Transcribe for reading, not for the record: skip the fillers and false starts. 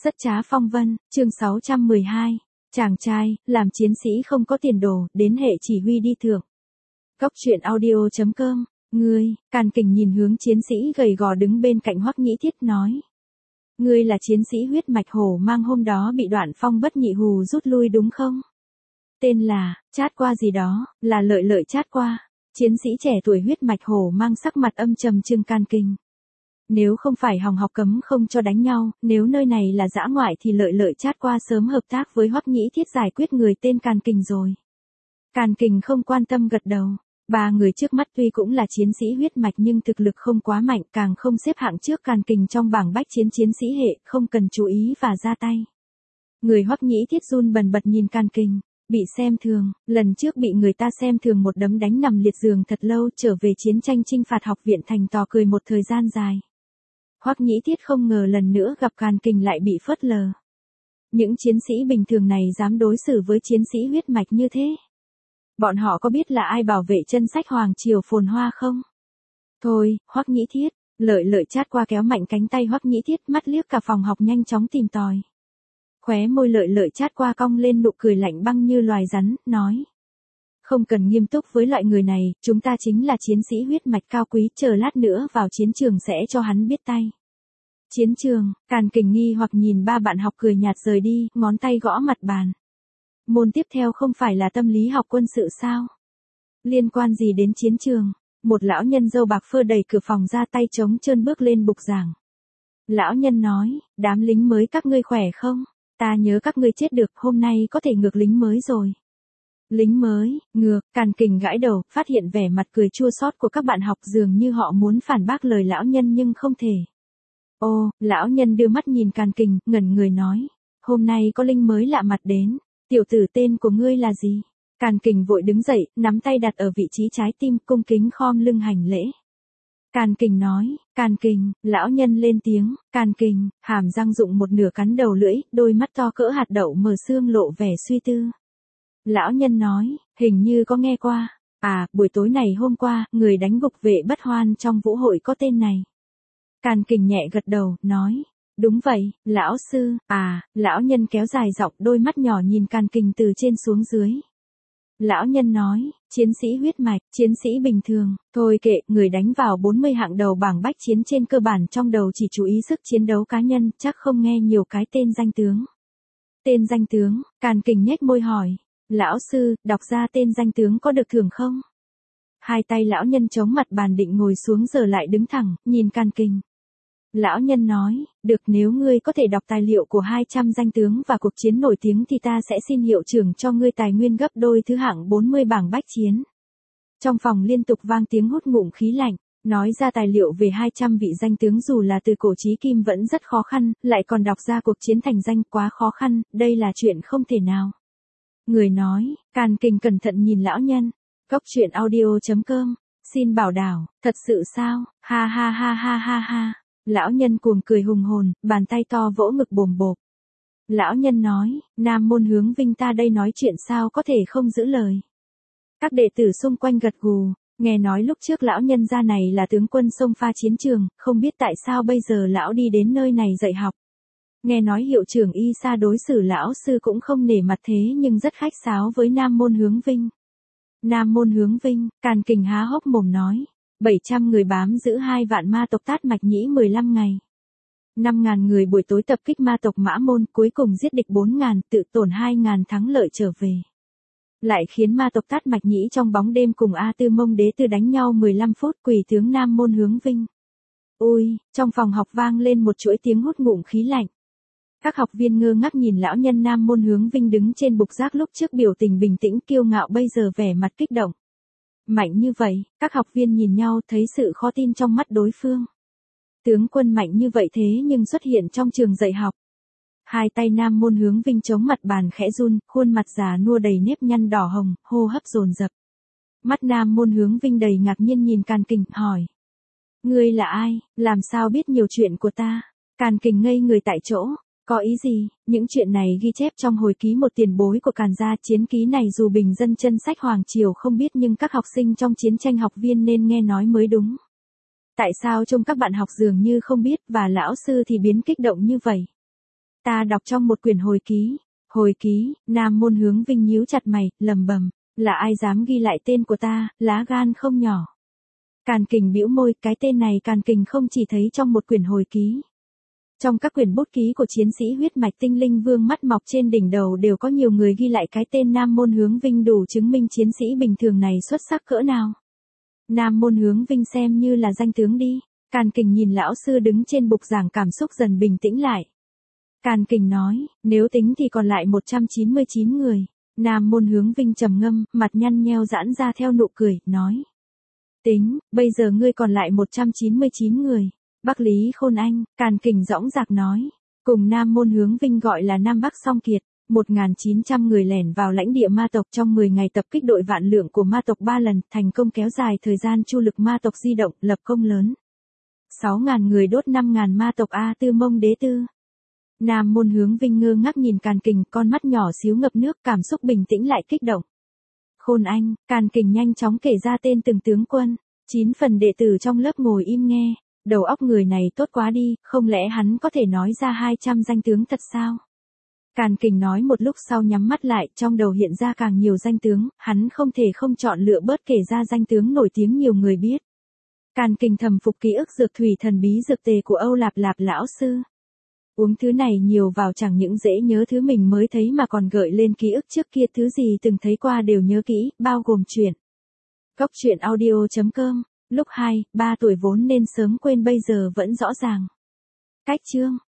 Rất trá phong vân, chương 612. Chàng trai, làm chiến sĩ không có tiền đồ, đến hệ chỉ huy đi thưởng. Góc truyện audio.com. Ngươi, Càn Kình nhìn hướng chiến sĩ gầy gò đứng bên cạnh Hoắc Nhĩ Thiết nói. Ngươi là chiến sĩ huyết mạch hổ mang hôm đó bị Đoạn Phong bất nhị hù rút lui đúng không? Tên là, Chát Qua gì đó, là Lợi Lợi Chát Qua. Chiến sĩ trẻ tuổi huyết mạch hổ mang sắc mặt âm trầm trừng Càn Kình. Nếu không phải hòng học cấm không cho đánh nhau, nếu nơi này là dã ngoại thì Lợi Lợi Chát Qua sớm hợp tác với Hoắc Nhĩ Thiết giải quyết người tên Càn Kình rồi. Càn Kình không quan tâm gật đầu. Ba người trước mắt tuy cũng là chiến sĩ huyết mạch nhưng thực lực không quá mạnh, càng không xếp hạng trước Càn Kình trong bảng bách chiến chiến sĩ hệ, không cần chú ý và ra tay. Người Hoắc Nhĩ Thiết run bần bật nhìn Càn Kình, bị xem thường, lần trước bị người ta xem thường một đấm đánh nằm liệt giường thật lâu, trở về chiến tranh chinh phạt học viện thành tò cười một thời gian dài. Hoắc Nhĩ Thiết không ngờ lần nữa gặp Càn Kình lại bị phớt lờ. Những chiến sĩ bình thường này dám đối xử với chiến sĩ huyết mạch như thế. Bọn họ có biết là ai bảo vệ chân sách Hoàng Triều phồn hoa không? Thôi, Hoắc Nhĩ Thiết, Lợi Lợi Chát Qua kéo mạnh cánh tay Hoắc Nhĩ Thiết, mắt liếc cả phòng học nhanh chóng tìm tòi. Khóe môi Lợi Lợi Chát Qua cong lên nụ cười lạnh băng như loài rắn, nói. Không cần nghiêm túc với loại người này, chúng ta chính là chiến sĩ huyết mạch cao quý, chờ lát nữa vào chiến trường sẽ cho hắn biết tay. Chiến trường, Càn Kình nghi hoặc nhìn ba bạn học cười nhạt rời đi, ngón tay gõ mặt bàn. Môn tiếp theo không phải là tâm lý học quân sự sao? Liên quan gì đến chiến trường? Một lão nhân râu bạc phơ đẩy cửa phòng ra, tay trống trơn bước lên bục giảng. Lão nhân nói, đám lính mới các ngươi khỏe không? Ta nhớ các ngươi chết được, hôm nay có thể ngược lính mới rồi. Lính mới, ngược, Càn Kình gãi đầu, phát hiện vẻ mặt cười chua xót của các bạn học, dường như họ muốn phản bác lời lão nhân nhưng không thể. Ô, lão nhân đưa mắt nhìn Càn Kình, ngẩn người nói, hôm nay có lính mới lạ mặt đến. Tiểu tử, tên của ngươi là gì? Càn Kình vội đứng dậy, nắm tay đặt ở vị trí trái tim, cung kính khom lưng hành lễ. Càn Kình nói, Càn Kình, lão nhân lên tiếng, Càn Kình, hàm răng rụng một nửa cắn đầu lưỡi, đôi mắt to cỡ hạt đậu mờ sương lộ vẻ suy tư. Lão nhân nói, hình như có nghe qua. À, buổi tối này hôm qua, người đánh gục vệ bất hoan trong vũ hội có tên này. Càn Kình nhẹ gật đầu, nói. Đúng vậy, lão sư, lão nhân kéo dài giọng, đôi mắt nhỏ nhìn Càn Kình từ trên xuống dưới. Lão nhân nói, chiến sĩ huyết mạch, chiến sĩ bình thường, thôi kệ, người đánh vào 40 hạng đầu bảng bách chiến trên cơ bản trong đầu chỉ chú ý sức chiến đấu cá nhân, chắc không nghe nhiều cái tên danh tướng. Tên danh tướng, Càn Kình nhếch môi hỏi, lão sư, đọc ra tên danh tướng có được thưởng không? Hai tay lão nhân chống mặt bàn định ngồi xuống giờ lại đứng thẳng, nhìn Càn Kình. Lão nhân nói, được, nếu ngươi có thể đọc tài liệu của 200 danh tướng và cuộc chiến nổi tiếng thì ta sẽ xin hiệu trưởng cho ngươi tài nguyên gấp đôi thứ hạng 40 bảng bách chiến. Trong phòng liên tục vang tiếng hút ngụm khí lạnh, nói ra tài liệu về 200 vị danh tướng dù là từ cổ chí kim vẫn rất khó khăn, lại còn đọc ra cuộc chiến thành danh quá khó khăn, đây là chuyện không thể nào. Người nói, Càn Kình cẩn thận nhìn lão nhân, góc truyện audio.com, xin bảo đảo, thật sự sao, ha ha ha ha ha ha. Lão nhân cuồng cười hùng hồn, bàn tay to vỗ ngực bồm bộp. Lão nhân nói, Nam môn hướng Vinh ta đây nói chuyện sao có thể không giữ lời. Các đệ tử xung quanh gật gù, nghe nói lúc trước lão nhân gia này là tướng quân xông pha chiến trường, không biết tại sao bây giờ lão đi đến nơi này dạy học. Nghe nói hiệu trưởng Y Sa đối xử lão sư cũng không nể mặt thế nhưng rất khách sáo với Nam môn hướng Vinh. Nam môn hướng Vinh, Càn Kình há hốc mồm nói. 700 người bám giữ 2 vạn ma tộc Tát Mạch Nhĩ 15 ngày. 5.000 người buổi tối tập kích ma tộc Mã Môn, cuối cùng giết địch 4.000, tự tổn 2.000 thắng lợi trở về. Lại khiến ma tộc Tát Mạch Nhĩ trong bóng đêm cùng A Tư Mông Đế Tư đánh nhau 15 phút, quỷ tướng Nam môn hướng Vinh. Ôi, trong phòng học vang lên một chuỗi tiếng hút ngụm khí lạnh. Các học viên ngơ ngác nhìn lão nhân Nam môn hướng Vinh đứng trên bục giác lúc trước biểu tình bình tĩnh kiêu ngạo bây giờ vẻ mặt kích động. Mạnh như vậy, các học viên nhìn nhau thấy sự khó tin trong mắt đối phương. Tướng quân mạnh như vậy thế nhưng xuất hiện trong trường dạy học. Hai tay Nam môn hướng Vinh chống mặt bàn khẽ run, khuôn mặt già nua đầy nếp nhăn đỏ hồng, hô hấp dồn dập. Mắt Nam môn hướng Vinh đầy ngạc nhiên nhìn Càn Kình, hỏi. Ngươi là ai, làm sao biết nhiều chuyện của ta? Càn Kình ngây người tại chỗ. Có ý gì, những chuyện này ghi chép trong hồi ký một tiền bối của Càn gia, chiến ký này dù bình dân chân sách Hoàng Triều không biết nhưng các học sinh trong chiến tranh học viên nên nghe nói mới đúng. Tại sao trông các bạn học dường như không biết và lão sư thì biến kích động như vậy? ta đọc trong một quyển hồi ký. Hồi ký, Nam Môn Hướng Vinh nhíu chặt mày, lầm bầm, là ai dám ghi lại tên của ta, lá gan không nhỏ. Càn Kình bĩu môi, cái tên này Càn Kình không chỉ thấy trong một quyển hồi ký. Trong các quyển bút ký của chiến sĩ huyết mạch tinh linh vương mắt mọc trên đỉnh đầu đều có nhiều người ghi lại cái tên Nam Môn Hướng Vinh, đủ chứng minh chiến sĩ bình thường này xuất sắc cỡ nào. Nam Môn Hướng Vinh xem như là danh tướng đi. Càn Kình nhìn lão sư đứng trên bục giảng, cảm xúc dần bình tĩnh lại. Càn Kình nói, nếu tính thì còn lại 199 người. Nam Môn Hướng Vinh trầm ngâm, mặt nhăn nheo giãn ra theo nụ cười, nói. Tính, bây giờ ngươi còn lại 199 người. Bắc Lý Khôn Anh, Càn Kình dõng dạc nói. Cùng Nam Môn Hướng Vinh gọi là Nam Bắc Song Kiệt. 1.900 người lẻn vào lãnh địa ma tộc trong 10 ngày, tập kích đội vạn lượng của ma tộc 3 lần, thành công kéo dài thời gian chu lực ma tộc di động, lập công lớn. 6.000 người đốt 5.000 ma tộc A Tư Mông Đế Tư. Nam Môn Hướng Vinh ngơ ngác nhìn Càn Kình, con mắt nhỏ xíu ngập nước, cảm xúc bình tĩnh lại kích động. Khôn Anh, Càn Kình nhanh chóng kể ra tên từng tướng quân. 9 phần đệ tử trong lớp ngồi im nghe. Đầu óc người này tốt quá đi, không lẽ hắn có thể nói ra 200 danh tướng thật sao? Càn Kình nói một lúc sau nhắm mắt lại, trong đầu hiện ra càng nhiều danh tướng, hắn không thể không chọn lựa bớt kể ra danh tướng nổi tiếng nhiều người biết. Càn Kình thầm phục ký ức dược thủy thần bí dược tề của Âu Lạp Lạp lão sư. Uống thứ này nhiều vào chẳng những dễ nhớ thứ mình mới thấy mà còn gợi lên ký ức trước kia, thứ gì từng thấy qua đều nhớ kỹ, bao gồm chuyện. Góc truyện audio.com, lúc 2, 3 tuổi vốn nên sớm quên bây giờ vẫn rõ ràng. Cách chương